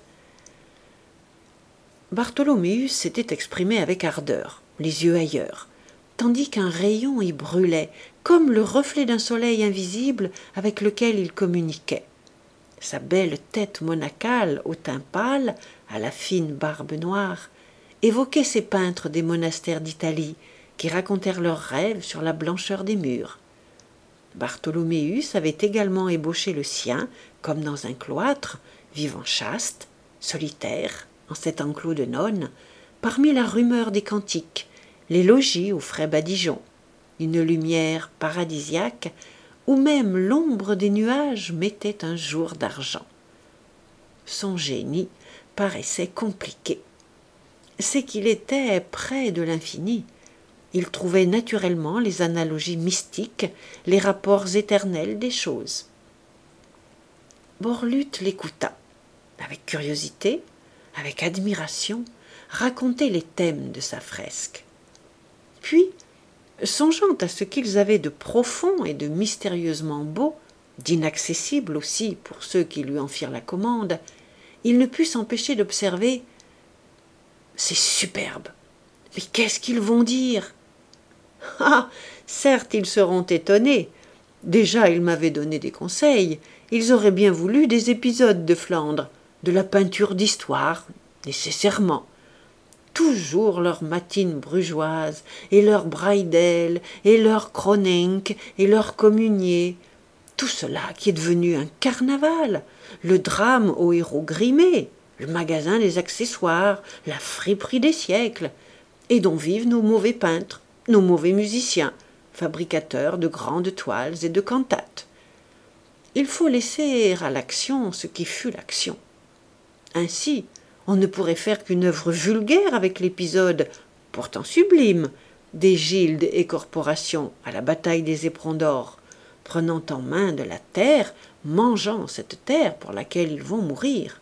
Bartholoméus s'était exprimé avec ardeur, les yeux ailleurs, tandis qu'un rayon y brûlait, comme le reflet d'un soleil invisible avec lequel il communiquait. Sa belle tête monacale, au teint pâle, à la fine barbe noire, évoquait ces peintres des monastères d'Italie qui racontèrent leurs rêves sur la blancheur des murs. Bartholoméus avait également ébauché le sien, comme dans un cloître, vivant chaste, solitaire, en cet enclos de nonnes, parmi la rumeur des cantiques, les logis aux frais badigeons, une lumière paradisiaque où même l'ombre des nuages mettait un jour d'argent. Son génie paraissait compliqué. C'est qu'il était près de l'infini. Il trouvait naturellement les analogies mystiques, les rapports éternels des choses. Borlute l'écouta, avec curiosité, avec admiration, raconter les thèmes de sa fresque. Puis, songeant à ce qu'ils avaient de profond et de mystérieusement beau, d'inaccessible aussi pour ceux qui lui en firent la commande, il ne put s'empêcher d'observer « C'est superbe, mais qu'est-ce qu'ils vont dire ?» Ah, certes, ils seront étonnés. Déjà, ils m'avaient donné des conseils. Ils auraient bien voulu des épisodes de Flandre, de la peinture d'histoire, nécessairement. Toujours leurs matines brugeoises, et leurs Breidel, et leurs Cronenc, et leurs communiers. Tout cela qui est devenu un carnaval, le drame aux héros grimés, le magasin des accessoires, la friperie des siècles, et dont vivent nos mauvais peintres, nos mauvais musiciens, fabricateurs de grandes toiles et de cantates. Il faut laisser à l'action ce qui fut l'action. Ainsi, on ne pourrait faire qu'une œuvre vulgaire avec l'épisode, pourtant sublime, des gildes et corporations à la bataille des éperons d'or, prenant en main de la terre, mangeant cette terre pour laquelle ils vont mourir.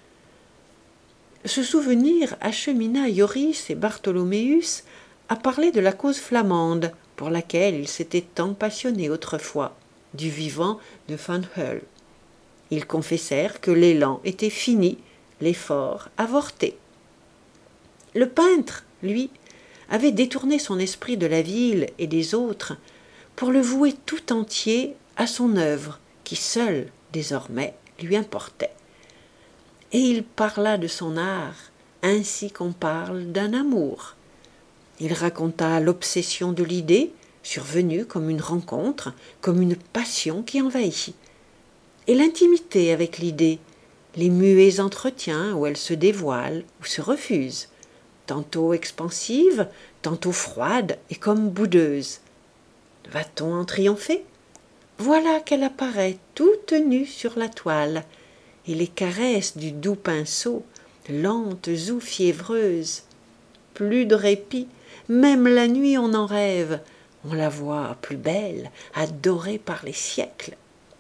Ce souvenir achemina Joris et Bartholoméus à parler de la cause flamande pour laquelle ils s'étaient tant passionnés autrefois, du vivant de Van Hull. Ils confessèrent que l'élan était fini, l'effort avorté. Le peintre, lui, avait détourné son esprit de la ville et des autres pour le vouer tout entier à son œuvre qui seule, désormais, lui importait. Et il parla de son art ainsi qu'on parle d'un amour. Il raconta l'obsession de l'idée, survenue comme une rencontre, comme une passion qui envahit, et l'intimité avec l'idée, les muets entretiens où elle se dévoile ou se refuse, tantôt expansive, tantôt froide et comme boudeuse. Va-t-on en triompher? Voilà qu'elle apparaît toute nue sur la toile, et les caresses du doux pinceau, lentes ou fiévreuses. Plus de répit, même la nuit on en rêve, on la voit plus belle, adorée par les siècles.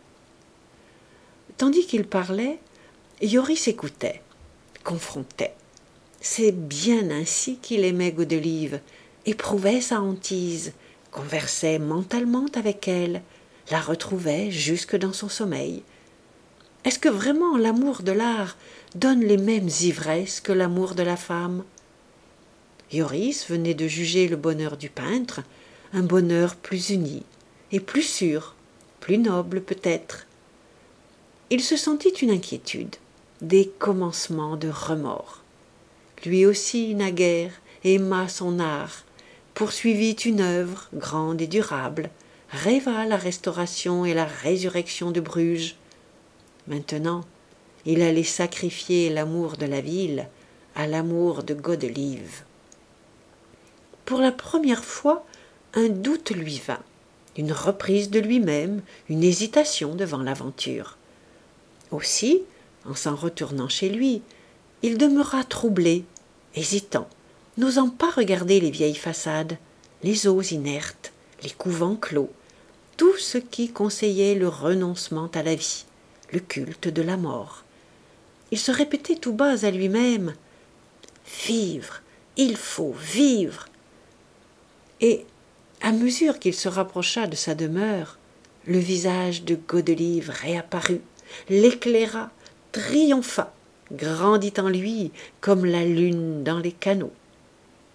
Tandis qu'il parlait, Joris écoutait, confrontait. C'est bien ainsi qu'il aimait Godelieve, éprouvait sa hantise, conversait mentalement avec elle, la retrouvait jusque dans son sommeil. Est-ce que vraiment l'amour de l'art donne les mêmes ivresses que l'amour de la femme? Joris venait de juger le bonheur du peintre, un bonheur plus uni et plus sûr, plus noble peut-être. Il se sentit une inquiétude, des commencements de remords. Lui aussi, naguère, aima son art, poursuivit une œuvre grande et durable, rêva la restauration et la résurrection de Bruges. Maintenant, il allait sacrifier l'amour de la ville à l'amour de Godelieve. Pour la première fois, un doute lui vint, une reprise de lui-même, une hésitation devant l'aventure. Aussi, en s'en retournant chez lui, il demeura troublé, hésitant, n'osant pas regarder les vieilles façades, les eaux inertes, les couvents clos, tout ce qui conseillait le renoncement à la vie, le culte de la mort. Il se répétait tout bas à lui-même « Vivre, il faut vivre !» Et, à mesure qu'il se rapprocha de sa demeure, le visage de Godelieve réapparut, l'éclaira, triompha, grandit en lui comme la lune dans les canaux.